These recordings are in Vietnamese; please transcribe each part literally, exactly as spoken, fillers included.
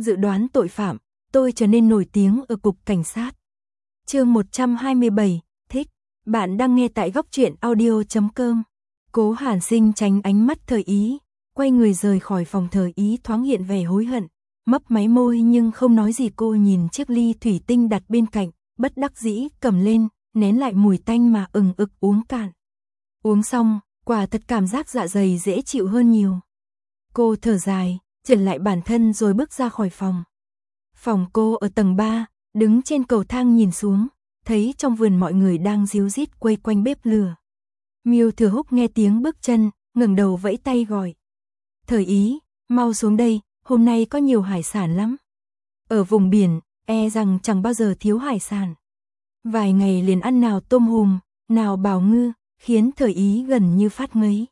dự đoán tội phạm, tôi trở nên nổi tiếng ở cục cảnh sát. Chương một trăm hai mươi bảy, thích. Bạn đang nghe tại góc truyện audio chấm com. Cố Hàn Sinh tránh ánh mắt Thời Ý, quay người rời khỏi phòng. Thời Ý thoáng hiện vẻ hối hận, mấp máy môi nhưng không nói gì. Cô nhìn chiếc ly thủy tinh đặt bên cạnh, bất đắc dĩ cầm lên, nén lại mùi tanh mà ừng ực uống cạn. Uống xong, quả thật cảm giác dạ dày dễ chịu hơn nhiều. Cô thở dài, chỉnh lại bản thân rồi bước ra khỏi phòng. Phòng cô ở tầng ba, đứng trên cầu thang nhìn xuống, thấy trong vườn mọi người đang ríu rít quây quanh bếp lửa. Miêu Thừa Húc nghe tiếng bước chân, ngẩng đầu vẫy tay gọi. Thời Ý, mau xuống đây, hôm nay có nhiều hải sản lắm. Ở vùng biển, e rằng chẳng bao giờ thiếu hải sản. Vài ngày liền ăn nào tôm hùm, nào bào ngư, khiến Thời Ý gần như phát ngấy.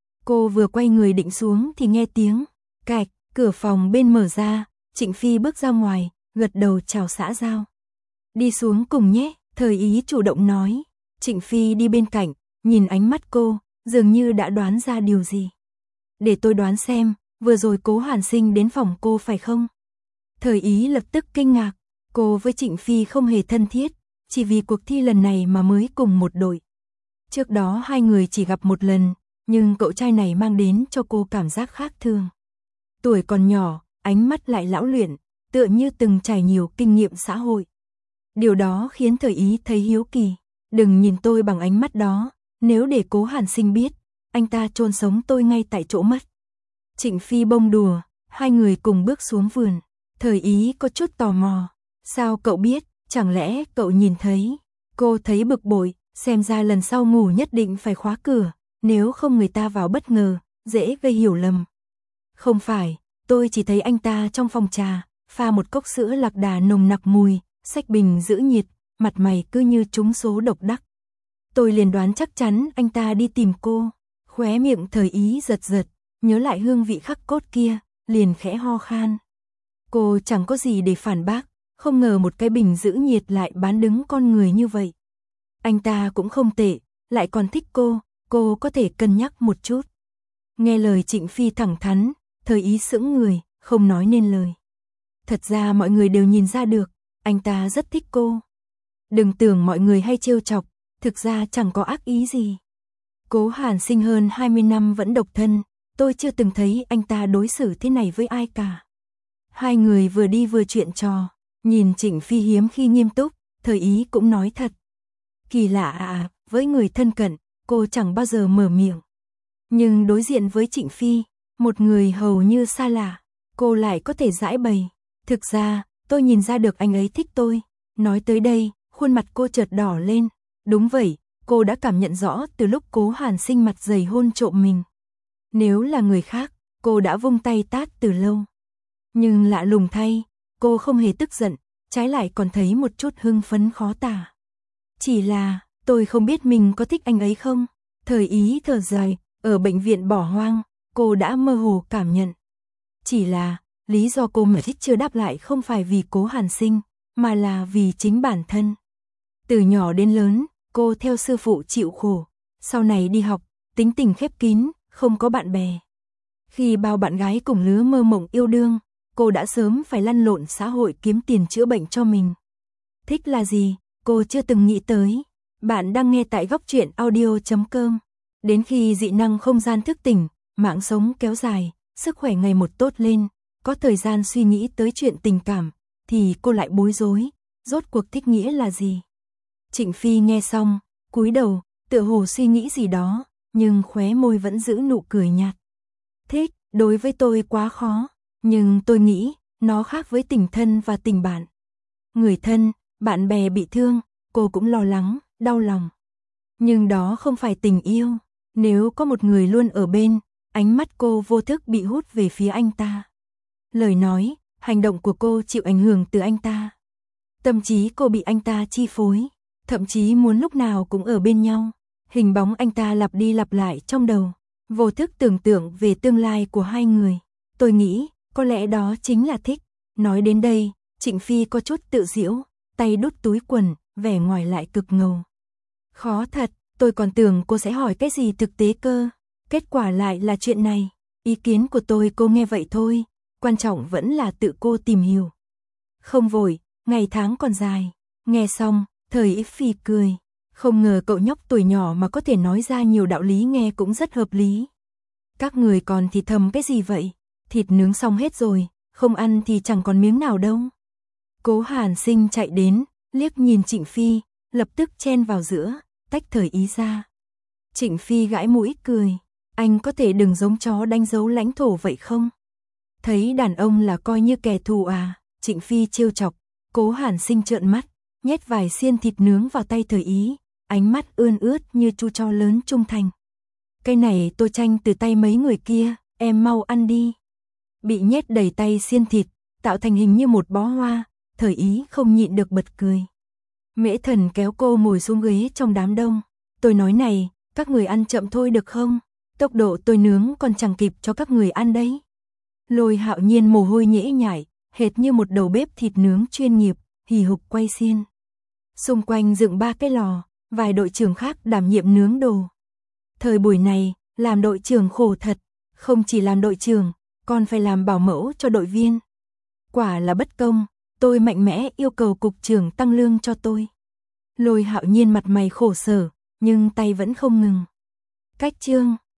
Cô vừa quay người định xuống thì nghe tiếng cạch, cửa phòng bên mở ra, Trịnh Phi bước ra ngoài, gật đầu chào xã giao. Đi xuống cùng nhé, Thời Ý chủ động nói. Trịnh Phi đi bên cạnh, nhìn ánh mắt cô, dường như đã đoán ra điều gì. Để tôi đoán xem, vừa rồi Cố Hàn Sinh đến phòng cô phải không? Thời Ý lập tức kinh ngạc, cô với Trịnh Phi không hề thân thiết, chỉ vì cuộc thi lần này mà mới cùng một đội. Trước đó hai người chỉ gặp một lần, nhưng cậu trai này mang đến cho cô cảm giác khác thường. Tuổi còn nhỏ, ánh mắt lại lão luyện, tựa như từng trải nhiều kinh nghiệm xã hội. Điều đó khiến Thời Ý thấy hiếu kỳ. Đừng nhìn tôi bằng ánh mắt đó, nếu để Cố Hàn Sinh biết, anh ta chôn sống tôi ngay tại chỗ mất. Trịnh Phi bông đùa, hai người cùng bước xuống vườn. Thời Ý có chút tò mò. Sao cậu biết, chẳng lẽ cậu nhìn thấy? Cô thấy bực bội, xem ra lần sau ngủ nhất định phải khóa cửa, nếu không người ta vào bất ngờ, dễ gây hiểu lầm. Không phải, tôi chỉ thấy anh ta trong phòng trà, pha một cốc sữa lạc đà nồng nặc mùi, xách bình giữ nhiệt, mặt mày cứ như trúng số độc đắc. Tôi liền đoán chắc chắn anh ta đi tìm cô. Khóe miệng Thời Ý giật giật, nhớ lại hương vị khắc cốt kia, liền khẽ ho khan. Cô chẳng có gì để phản bác, không ngờ một cái bình giữ nhiệt lại bán đứng con người như vậy. Anh ta cũng không tệ, lại còn thích cô, cô có thể cân nhắc một chút. Nghe lời Trịnh Phi thẳng thắn, Thời Ý sững người, không nói nên lời. Thật ra mọi người đều nhìn ra được, anh ta rất thích cô. Đừng tưởng mọi người hay trêu chọc, thực ra chẳng có ác ý gì. Cố Hàn Sinh hơn hai mươi năm vẫn độc thân, tôi chưa từng thấy anh ta đối xử thế này với ai cả. Hai người vừa đi vừa chuyện trò, nhìn Trịnh Phi hiếm khi nghiêm túc, Thời Ý cũng nói thật. Kỳ lạ à, với người thân cận, cô chẳng bao giờ mở miệng. Nhưng đối diện với Trịnh Phi, một người hầu như xa lạ, cô lại có thể giãi bày. Thực ra, tôi nhìn ra được anh ấy thích tôi. Nói tới đây, khuôn mặt cô chợt đỏ lên. Đúng vậy, cô đã cảm nhận rõ từ lúc Cố Hàn Sinh mặt dày hôn trộm mình. Nếu là người khác, cô đã vung tay tát từ lâu. Nhưng lạ lùng thay, cô không hề tức giận, trái lại còn thấy một chút hưng phấn khó tả. Chỉ là, tôi không biết mình có thích anh ấy không? Thời Ý thở dài, ở bệnh viện bỏ hoang, cô đã mơ hồ cảm nhận. Chỉ là, lý do cô mà thích chưa đáp lại không phải vì Cố Hàn Sinh, mà là vì chính bản thân. Từ nhỏ đến lớn, cô theo sư phụ chịu khổ, sau này đi học, tính tình khép kín, không có bạn bè. Khi bao bạn gái cùng lứa mơ mộng yêu đương, cô đã sớm phải lăn lộn xã hội kiếm tiền chữa bệnh cho mình. Thích là gì, cô chưa từng nghĩ tới. Bạn đang nghe tại góc truyện audio chấm com. Đến khi dị năng không gian thức tỉnh, mạng sống kéo dài, sức khỏe ngày một tốt lên, có thời gian suy nghĩ tới chuyện tình cảm, thì cô lại bối rối, rốt cuộc thích nghĩa là gì. Trịnh Phi nghe xong, cúi đầu, tựa hồ suy nghĩ gì đó, nhưng khóe môi vẫn giữ nụ cười nhạt. Thích, đối với tôi quá khó, nhưng tôi nghĩ, nó khác với tình thân và tình bạn. Người thân, bạn bè bị thương, cô cũng lo lắng, đau lòng. Nhưng đó không phải tình yêu, nếu có một người luôn ở bên, ánh mắt cô vô thức bị hút về phía anh ta. Lời nói, hành động của cô chịu ảnh hưởng từ anh ta. Tâm trí cô bị anh ta chi phối, thậm chí muốn lúc nào cũng ở bên nhau. Hình bóng anh ta lặp đi lặp lại trong đầu, vô thức tưởng tượng về tương lai của hai người. Tôi nghĩ, có lẽ đó chính là thích. Nói đến đây, Trịnh Phi có chút tự giễu, tay đút túi quần, vẻ ngoài lại cực ngầu. Khó thật, tôi còn tưởng cô sẽ hỏi cái gì thực tế cơ. Kết quả lại là chuyện này. Ý kiến của tôi cô nghe vậy thôi, quan trọng vẫn là tự cô tìm hiểu. Không vội, ngày tháng còn dài. Nghe xong, Thời Ý phì cười. Không ngờ cậu nhóc tuổi nhỏ mà có thể nói ra nhiều đạo lý nghe cũng rất hợp lý. Các người còn thì thầm cái gì vậy? Thịt nướng xong hết rồi, không ăn thì chẳng còn miếng nào đâu. Cố Hàn Sinh chạy đến, liếc nhìn Trịnh Phi, lập tức chen vào giữa, tách Thời Ý ra. Trịnh Phi gãi mũi cười, anh có thể đừng giống chó đánh dấu lãnh thổ vậy không? Thấy đàn ông là coi như kẻ thù à? Trịnh Phi trêu chọc. Cố Hàn Sinh trợn mắt, nhét vài xiên thịt nướng vào tay Thời Ý, ánh mắt ươn ướt như chu chó lớn trung thành. Cái này tôi tranh từ tay mấy người kia, em mau ăn đi. Bị nhét đầy tay xiên thịt, tạo thành hình như một bó hoa, Thời Ý không nhịn được bật cười. Mễ Thần kéo cô ngồi xuống ghế trong đám đông. Tôi nói này, các người ăn chậm thôi được không? Tốc độ tôi nướng còn chẳng kịp cho các người ăn đấy. Lôi Hạo Nhiên mồ hôi nhễ nhại, hệt như một đầu bếp thịt nướng chuyên nghiệp, hì hục quay xiên. Xung quanh dựng ba cái lò, vài đội trưởng khác đảm nhiệm nướng đồ. Thời buổi này, làm đội trưởng khổ thật, không chỉ làm đội trưởng, còn phải làm bảo mẫu cho đội viên. Quả là bất công, tôi mạnh mẽ yêu cầu cục trưởng tăng lương cho tôi. Lôi Hạo Nhiên mặt mày khổ sở, nhưng tay vẫn không ngừng. Cách chương